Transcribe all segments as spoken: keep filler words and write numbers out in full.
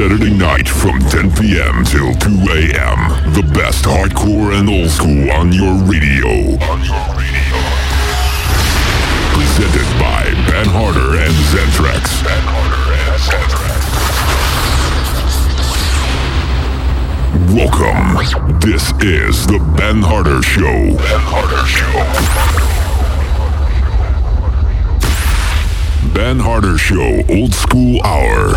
Saturday night from ten p.m. till two a.m. The best hardcore and old school on your radio. On your radio. Presented by Ben Harder and Zentrax. Ben Harder and Zentrax. Welcome. This is the Ben Harder Show. Ben Harder Show. Ben Harder Show Old School Hour.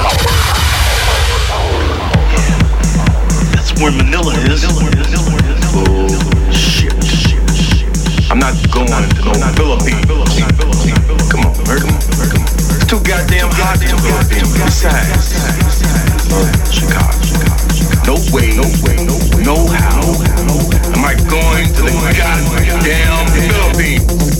That's where Manila is. Bullshit. I'm not going to no Philippines. Come on, Merton. It's too goddamn hot in the Philippines. Besides, Chicago. No way, no way, no how am I going to the goddamn Philippines.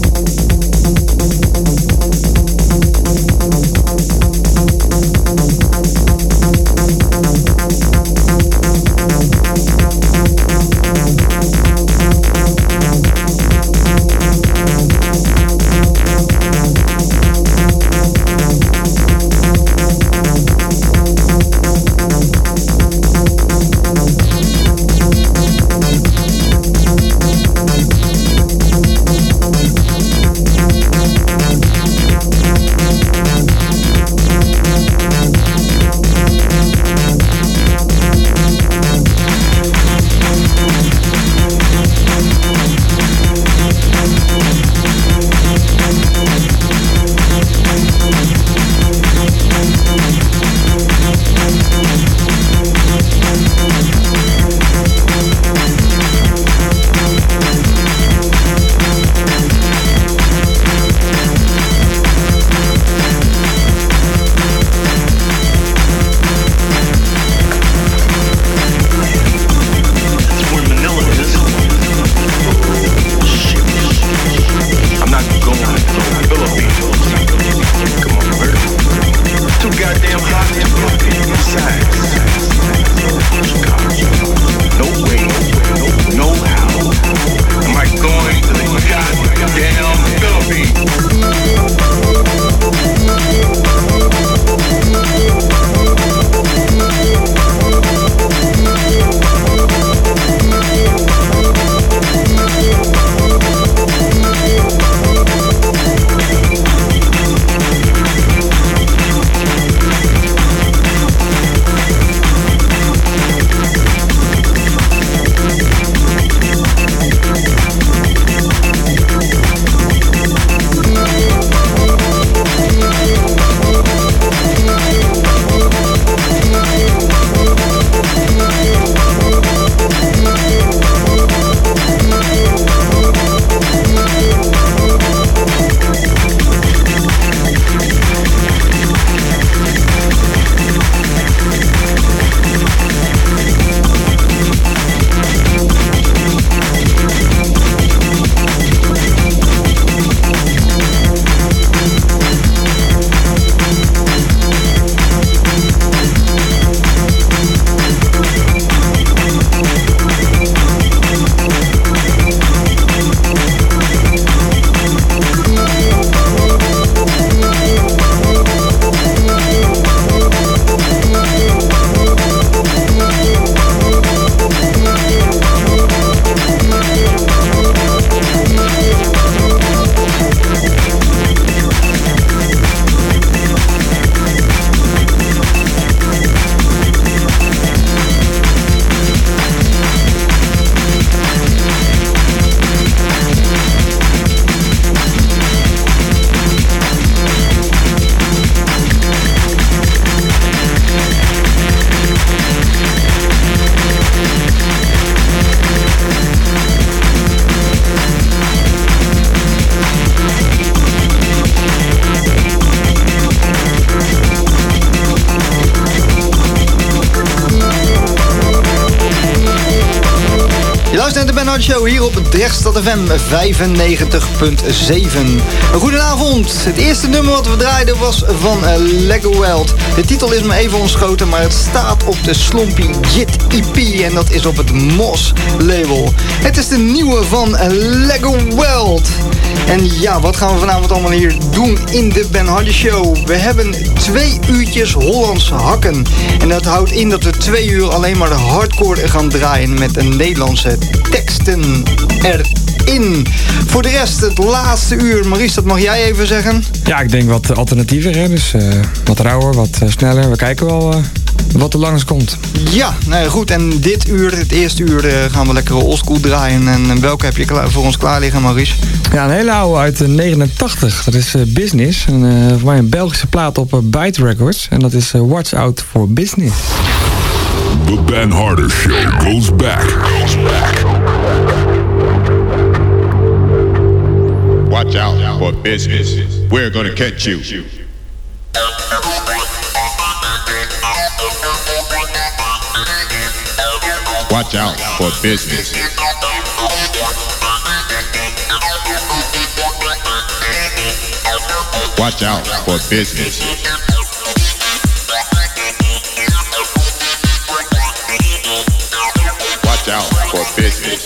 Ben Hart Show hier op Drechtstad F M vijfennegentig punt zeven. Een goedenavond. Het eerste nummer wat we draaiden was van uh, Lego Weld. De titel is me even ontschoten, maar het staat op de Slompy Jit E P en dat is op het Moss label. Het is de nieuwe van uh, Lego Weld. En ja, wat gaan we vanavond allemaal hier doen in de Ben Hart Show? We hebben twee uurtjes Hollands hakken. En dat houdt in dat we twee uur alleen maar de hardcore gaan draaien met een Nederlandse teksten erin. Voor de rest, het laatste uur. Maurice, dat mag jij even zeggen? Ja, ik denk wat alternatiever, hè? Dus uh, wat rauwer, wat uh, sneller. We kijken wel uh, wat er langs komt. Ja, nou ja, goed. En dit uur, het eerste uur, uh, gaan we lekker oldschool draaien. En welke heb je klaar, voor ons klaar liggen, Maurice? Ja, een hele oude uit uh, negenentachtig. Dat is uh, Business. En, uh, voor mij een Belgische plaat op uh, Byte Records. En dat is uh, Watch Out for Business. The Ben Harder Show goes back. Goes back. Watch out for business. We're gonna catch you. Watch out for business. Watch out for business. Watch out for business.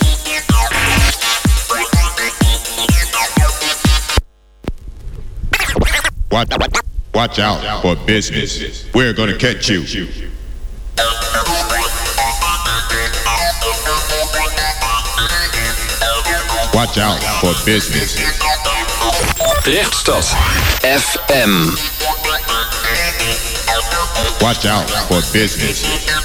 Watch, watch out for business. We're gonna catch you. Watch out for business. Drechtstad F M. Watch out for business.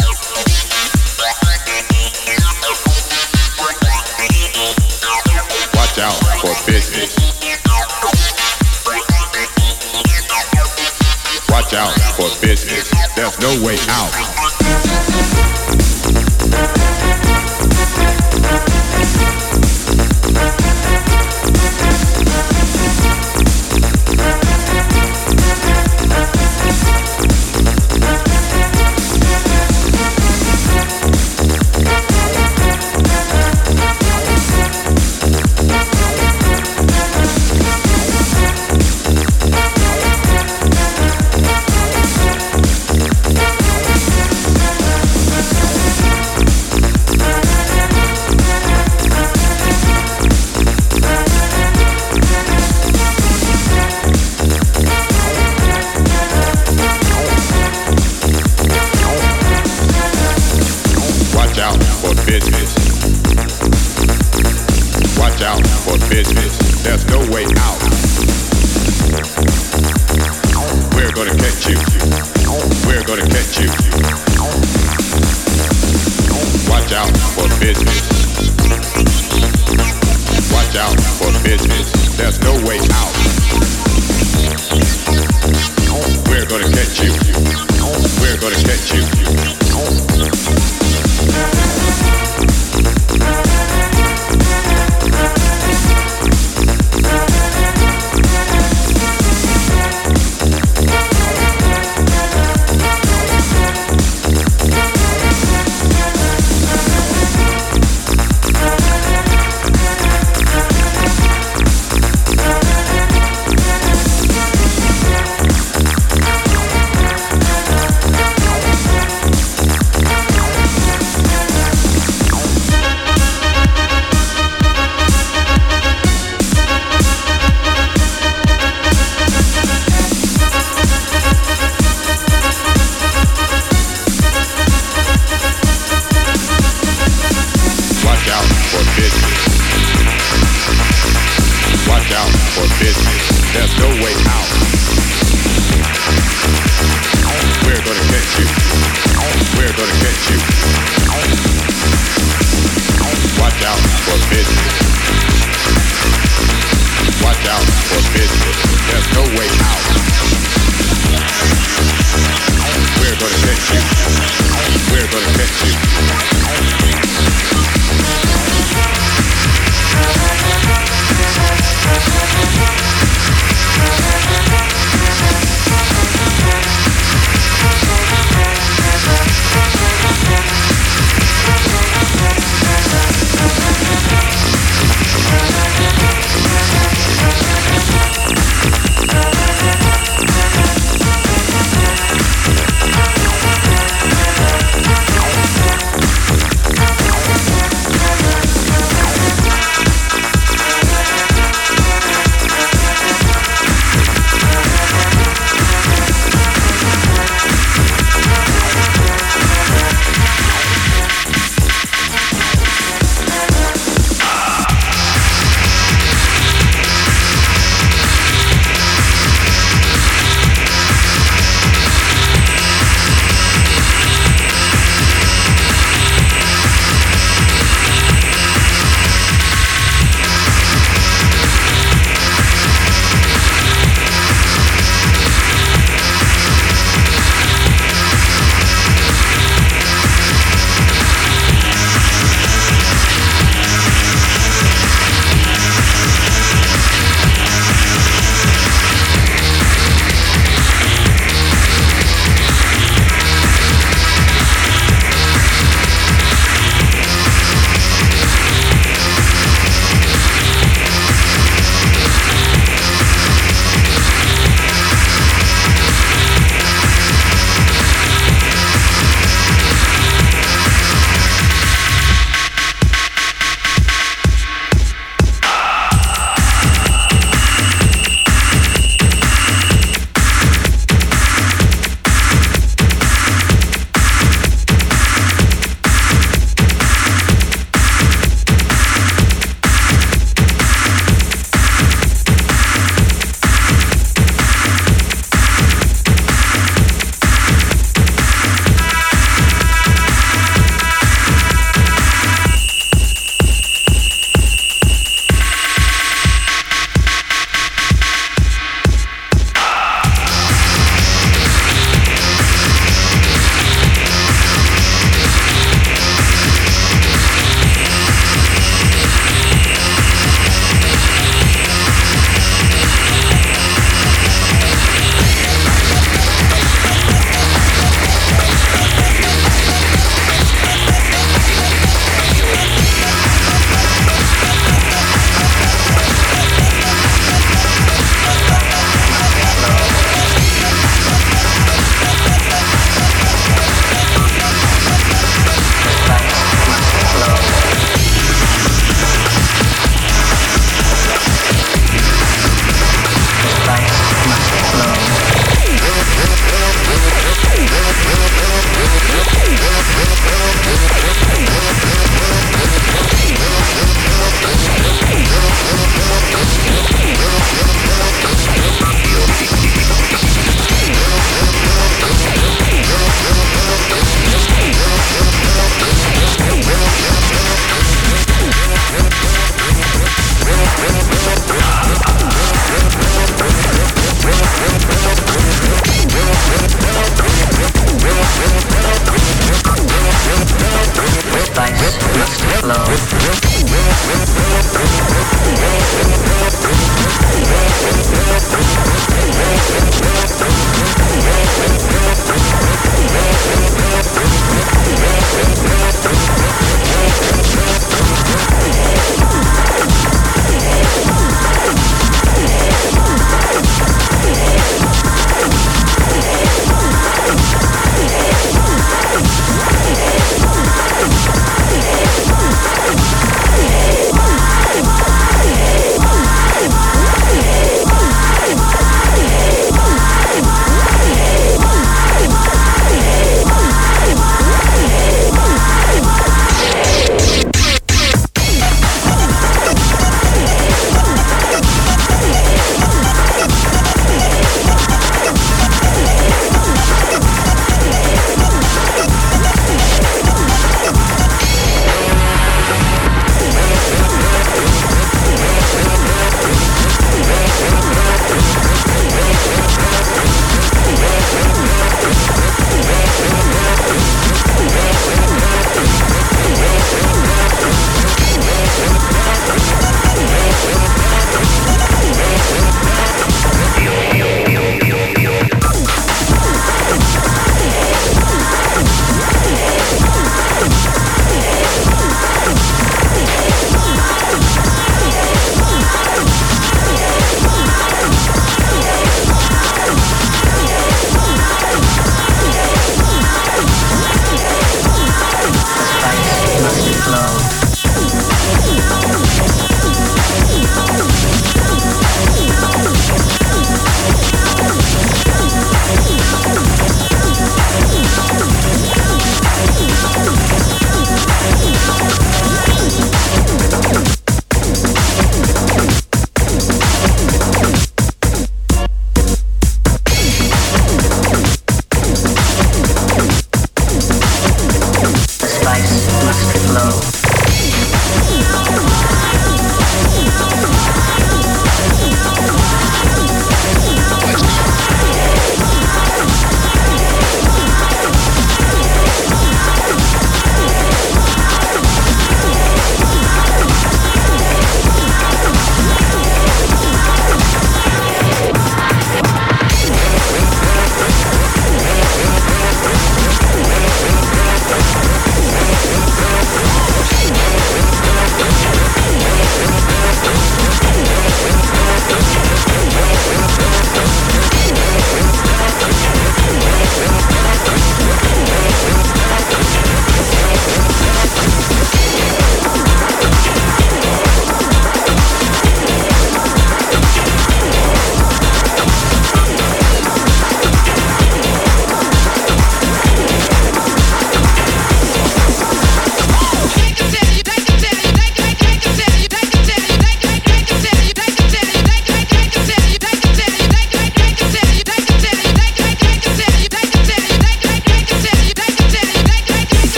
Watch out for business. Watch out for business. There's no way out.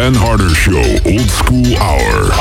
Dan Harder Show Old School Hour.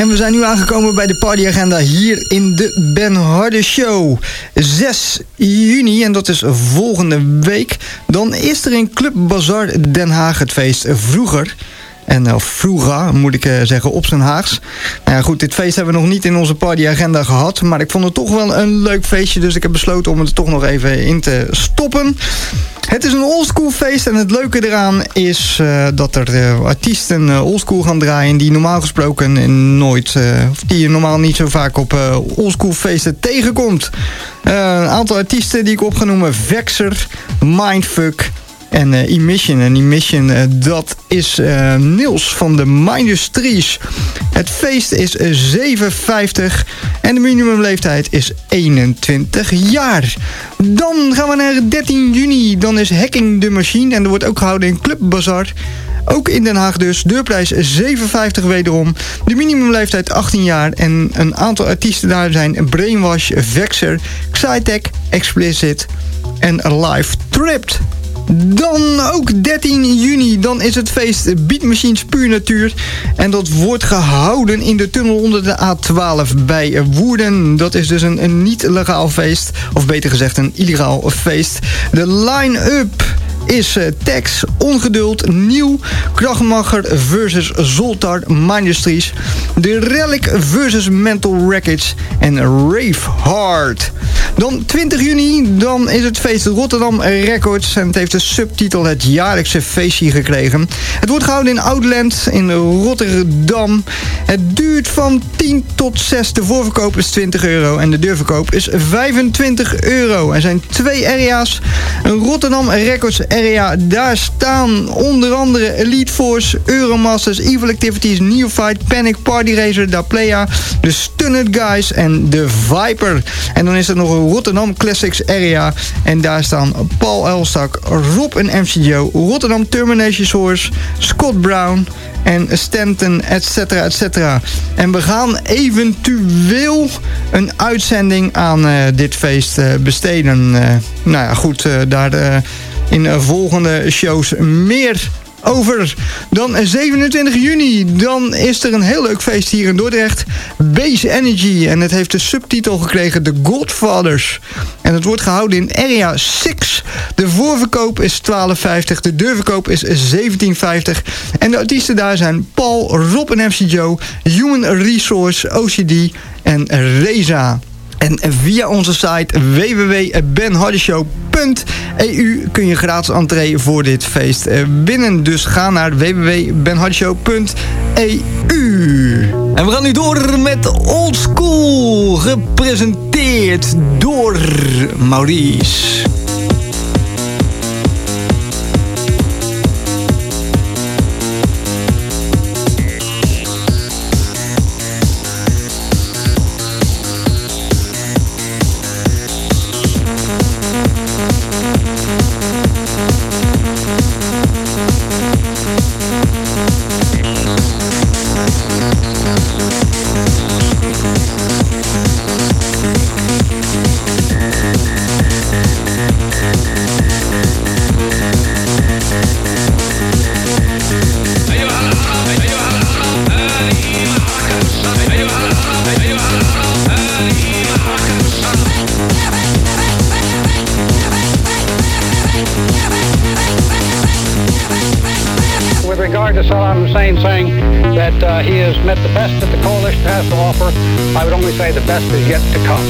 En we zijn nu aangekomen bij de partyagenda hier in de Ben Harder Show. zes juni, en dat is volgende week. Dan is er in Club Bazaar Den Haag het feest Vroeger. En of vroeger, moet ik uh, zeggen, op zijn Haags. Nou ja, goed, dit feest hebben we nog niet in onze partyagenda gehad. Maar ik vond het toch wel een leuk feestje. Dus ik heb besloten om het er toch nog even in te stoppen. Het is een oldschool feest. En het leuke eraan is uh, dat er uh, artiesten uh, oldschool gaan draaien. Die normaal gesproken nooit, uh, of die je normaal niet zo vaak op uh, oldschool feesten tegenkomt. Uh, een aantal artiesten die ik op ga noemen. Vexer, Mindfuck en uh, Emission. En Emission, uh, dat is uh, Niels van de Mindustries. Het feest is uh, zevenenvijftig en de minimumleeftijd is eenentwintig jaar. Dan gaan we naar dertien juni. Dan is Hacking the Machine en dat wordt ook gehouden in Club Bazaar. Ook in Den Haag dus. Deurprijs zevenenvijftig wederom. De minimumleeftijd achttien jaar. En een aantal artiesten daar zijn Brainwash, Vexer, Xytech, Explicit en Live Tripped. Dan ook dertien juni, dan is het feest Beat Machines Puur Natuur. En dat wordt gehouden in de tunnel onder de A twaalf bij Woerden. Dat is dus een, een niet legaal feest, of beter gezegd een illegaal feest. De line-up is uh, Tex, Ongeduld, Nieuw, Krachtmacher versus Zoltar, Mindustries, The Relic versus Mental Wreckage en Rave Hard. Dan twintig juni, dan is het feest Rotterdam Records en het heeft de subtitel Het Jaarlijkse Feestje gekregen. Het wordt gehouden in Outland in Rotterdam. Het duurt van tien tot zes. De voorverkoop is twintig euro en de deurverkoop is vijfentwintig euro. Er zijn twee area's. Een Rotterdam Records area, daar staan onder andere Elite Force, Euromasters, Evil Activities, Neophyte, Panic, Party Racer, Da Playa, de Stunned Guys en de Viper. En dan is er nog een Rotterdam Classics area en daar staan Paul Elstak, Rob en M C Joe, Rotterdam Termination Source, Scott Brown en Stanton, et cetera, et cetera. En we gaan eventueel een uitzending aan uh, dit feest uh, besteden. Uh, nou ja, goed, uh, daar uh, in uh, volgende shows meer over. Dan zevenentwintig juni, dan is er een heel leuk feest hier in Dordrecht. Base Energy. En het heeft de subtitel gekregen The Godfathers. En het wordt gehouden in Area zes. De voorverkoop is twaalf vijftig. De deurverkoop is zeventien vijftig. En de artiesten daar zijn Paul, Rob en M C Joe, Human Resource, O C D en Reza. En via onze site w w w punt ben harder show punt e u kun je gratis entree voor dit feest winnen. Dus ga naar w w w punt ben harder show punt e u. En we gaan nu door met Old School, gepresenteerd door Maurice. Saddam Hussein saying that uh, he has met the best that the coalition has to offer. I would only say the best is yet to come.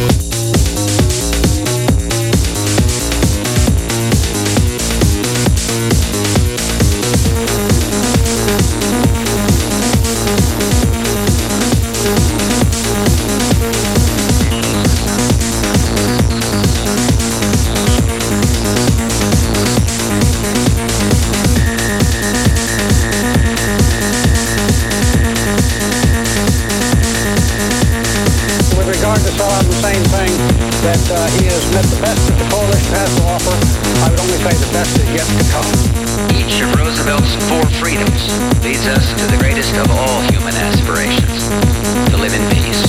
That uh, he has met the best that the coalition has to offer. I would only say the best is yet to come. Each of Roosevelt's four freedoms leads us to the greatest of all human aspirations, to live in peace.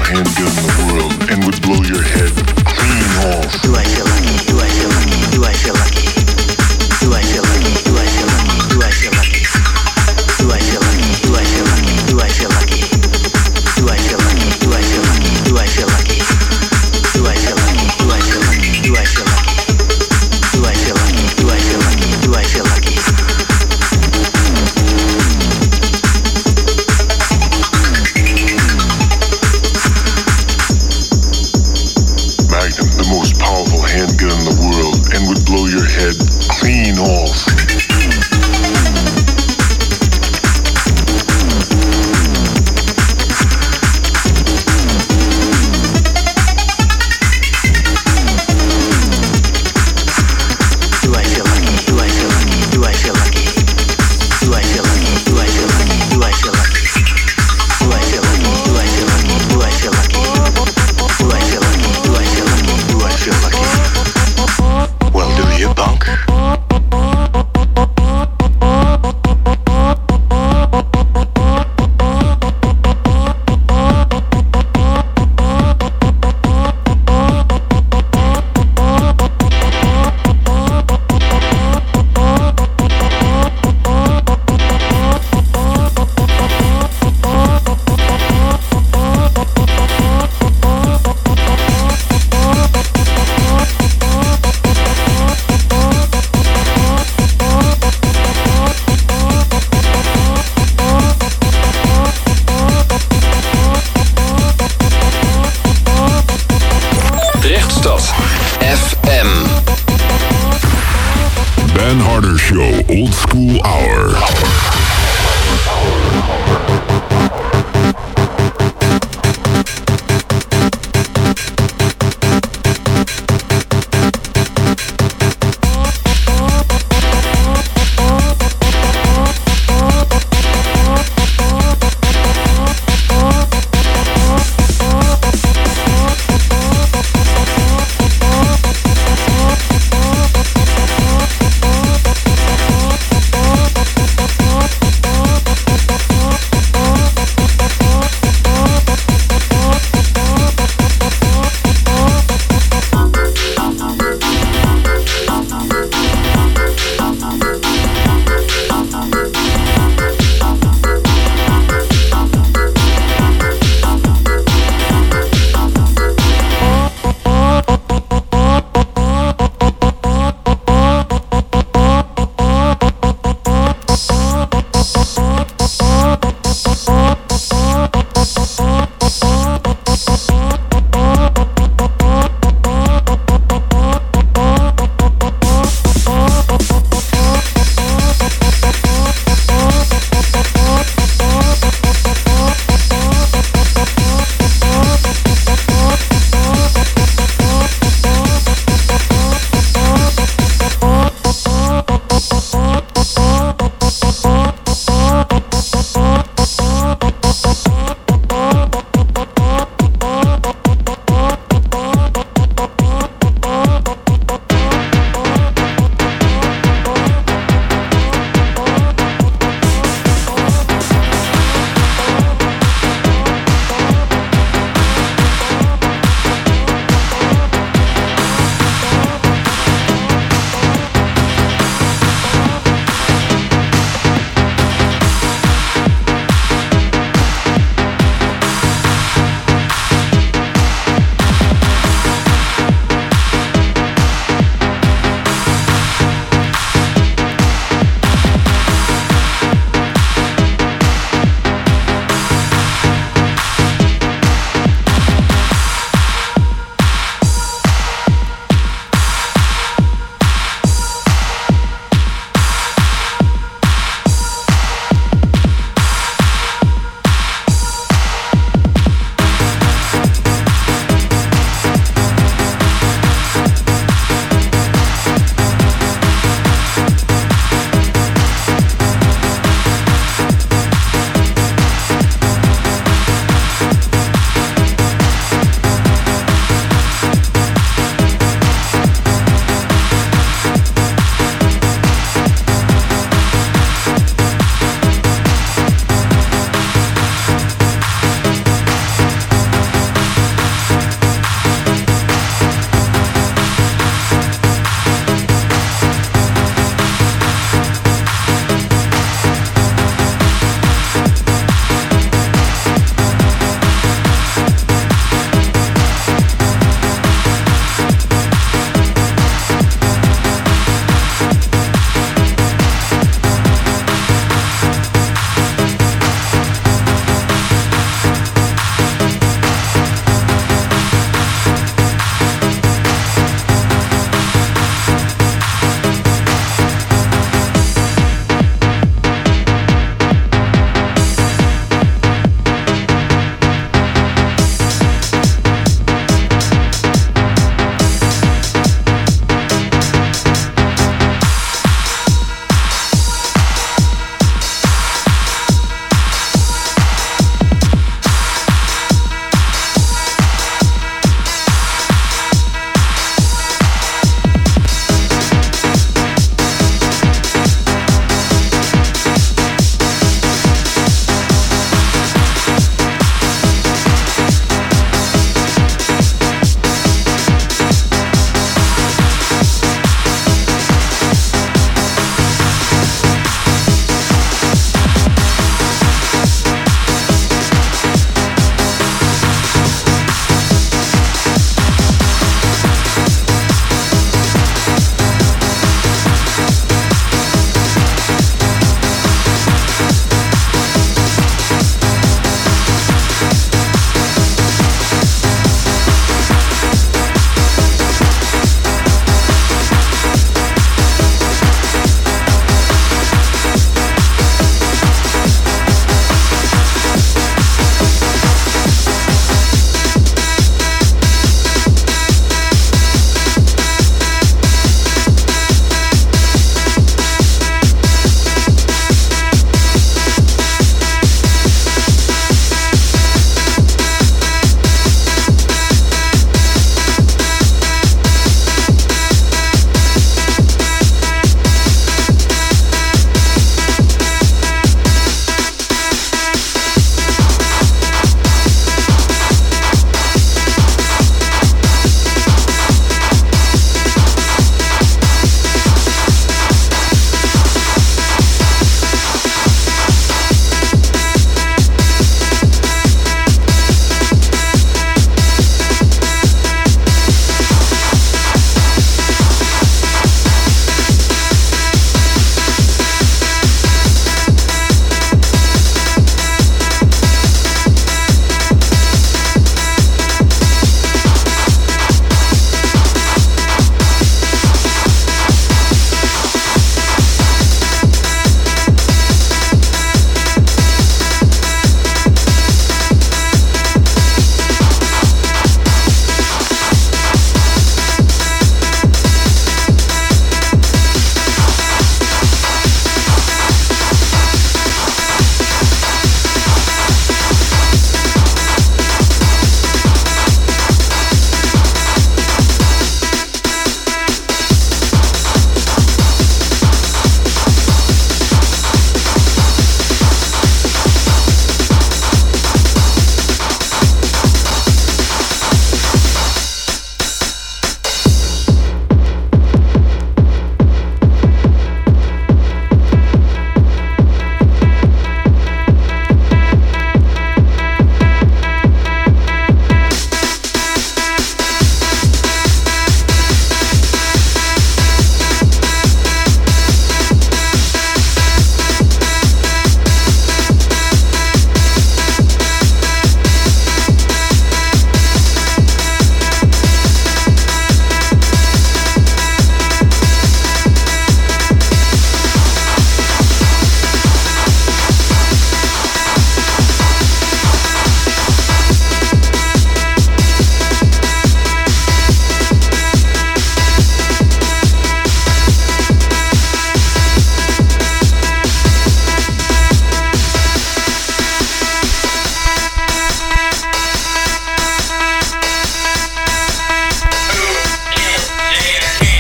handgun in the world and would blow your head clean off. Do I feel lucky? Do I feel lucky? Do I feel lucky? Do I feel lucky? Do I feel lucky? Do I feel lucky? Do I feel lucky? Do I feel lucky? Do I feel lucky? Do I feel lucky? Do I feel lucky? Do I feel lucky? Do I feel lucky? Do I feel lucky? Do I feel lucky? Do I feel lucky? Do I feel lucky? Do I feel lucky? Magnum, the most powerful handgun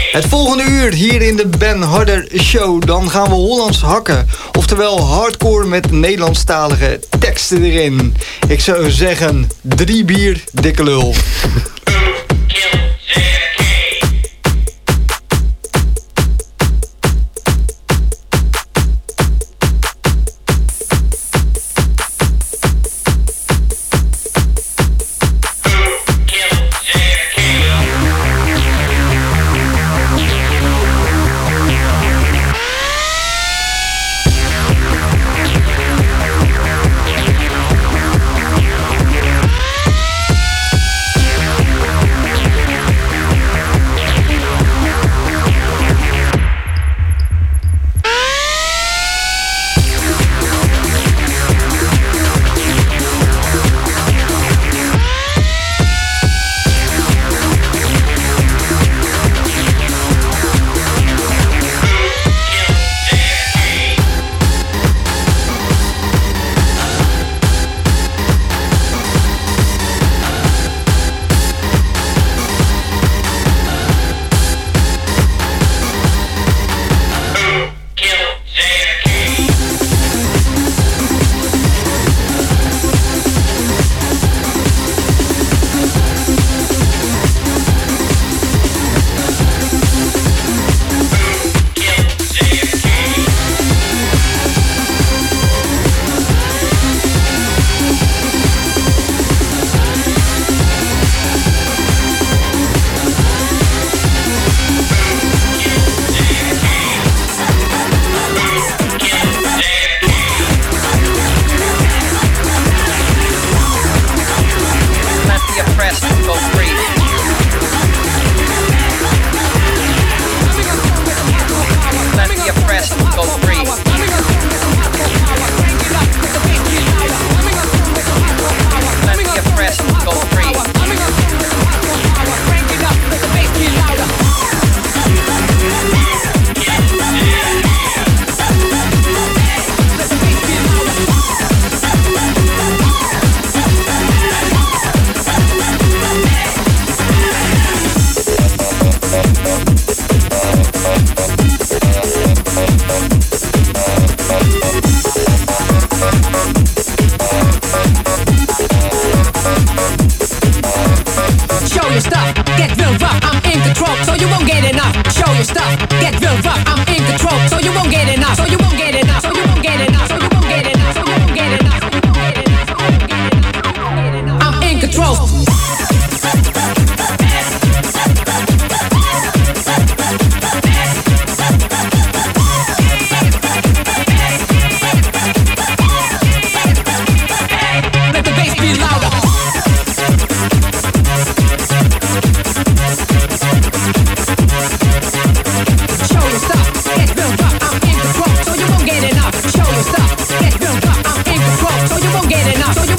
Het volgende uur hier in de Ben Harder Show. Dan gaan we Hollands hakken. Oftewel hardcore met Nederlandstalige teksten erin. Ik zou zeggen, drie bier, dikke lul. So you won't get enough.